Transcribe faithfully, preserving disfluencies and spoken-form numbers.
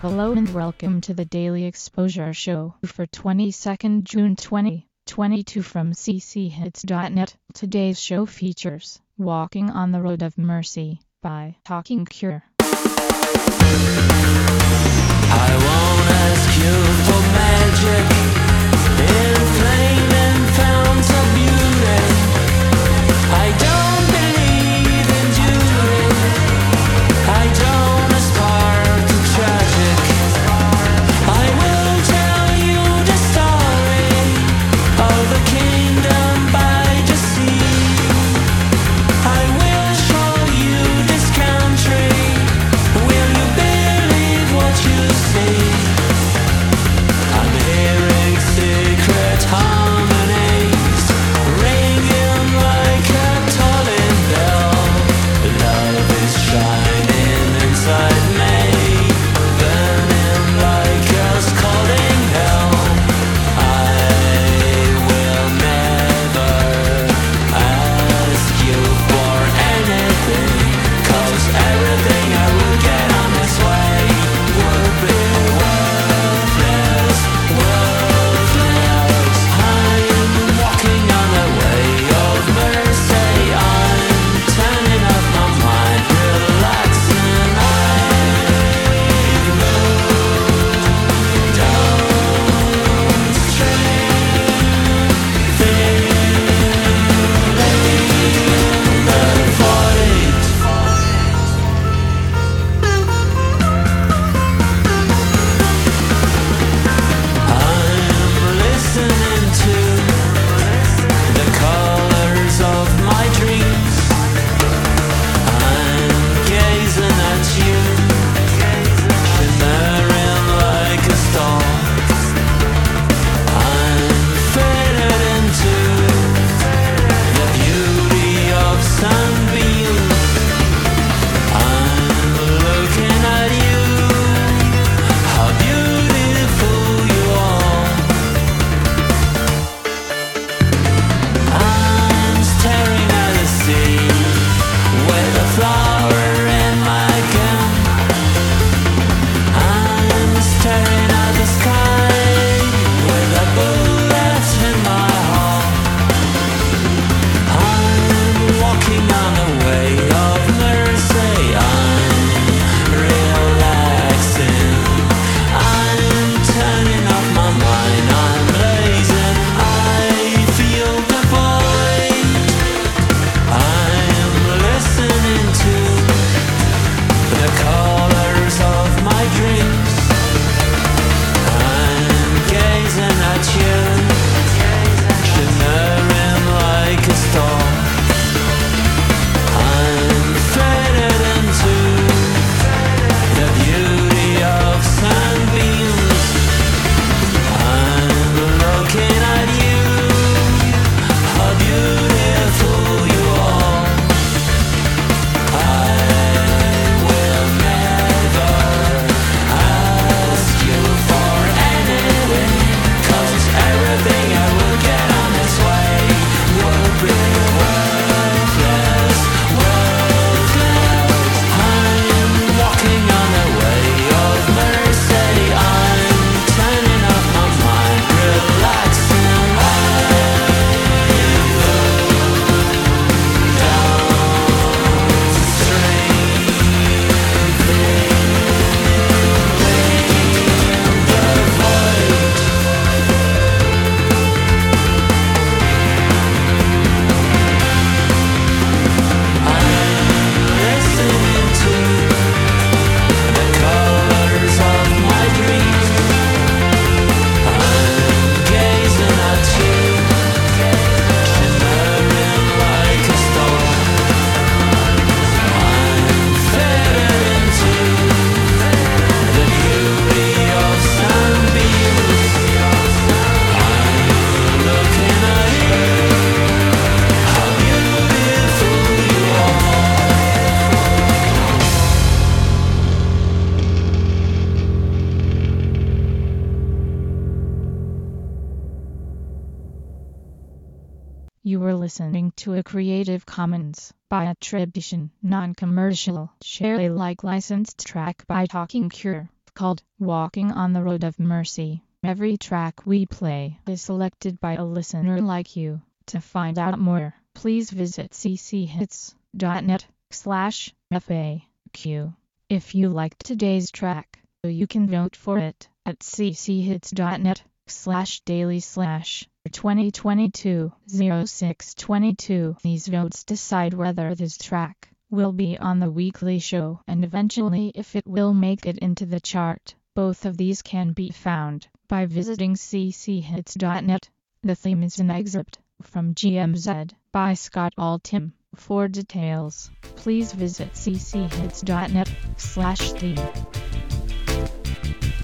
Hello and welcome to the Daily Exposure Show for twenty-second June twenty twenty-two from c c hits dot net. Today's show features Walking on the Road of Mercy by Talking Cure. I won't ask you for magic in flaming fountains of beauty. I don't believe in duty. I don't aspire to tragic. I will tell you the story of the kingdom by the sea. I will show you this country. Will you believe what you see? I'm hearing secret harmonies ringing like a tolling bell. Love is shining inside me, burning like a scalding hell. I will never ask you for anything, 'cause everything I will get on this way would be worthless, worthless. I'm walking on the way of mercy. I'm turning up my mind, relaxing. I move down the street, feeling the void. I'm listening to the colors of my dreams. I'm gazing at you, shimmering like a star. I'm faded into the beauty of sunbeams. I'm looking at you, how beautiful you are. I'm staring at the sea with a flower in my gun. I'm staring at the sky with a bullet in my heart. I'm walking on the way of mercy. I'm relaxing. I'm turning off my mind. I'm blazing. I feel the void. I'm listening to the colors of my dreams. I'm gazing at you, shimmering like a star. I'm faded into the beauty of sunbeams. I'm looking at you, how beautiful you are. I will never ask you for anything, 'cause everything I will get on this way will be worthless, worthless. I'm walking on the way of mercy. I'm turning off my mind, relaxing. I move down the street, feeling the void. I'm listening to the colors of my dreams. I'm gazing at you, shimmering like a star. I'm faded into the beauty of sunbeams. I'm looking at you, how beautiful you are. You were listening to a Creative Commons by attribution, non-commercial, share Alike licensed track by Talking Cure. called Walking on the Road of Mercy. Every track we play is selected by a listener like you. To find out more, please visit cchits.net slash FAQ. If you liked today's track, you can vote for it at cchits.net slash daily slash twenty twenty-two oh six twenty-two. These votes decide whether this track will be on the weekly show and eventually if it will make it into the chart. Both of these can be found by visiting cchits.net. The theme is an excerpt from G M Z by Scott Altham. For details, please visit cchits.net slash theme.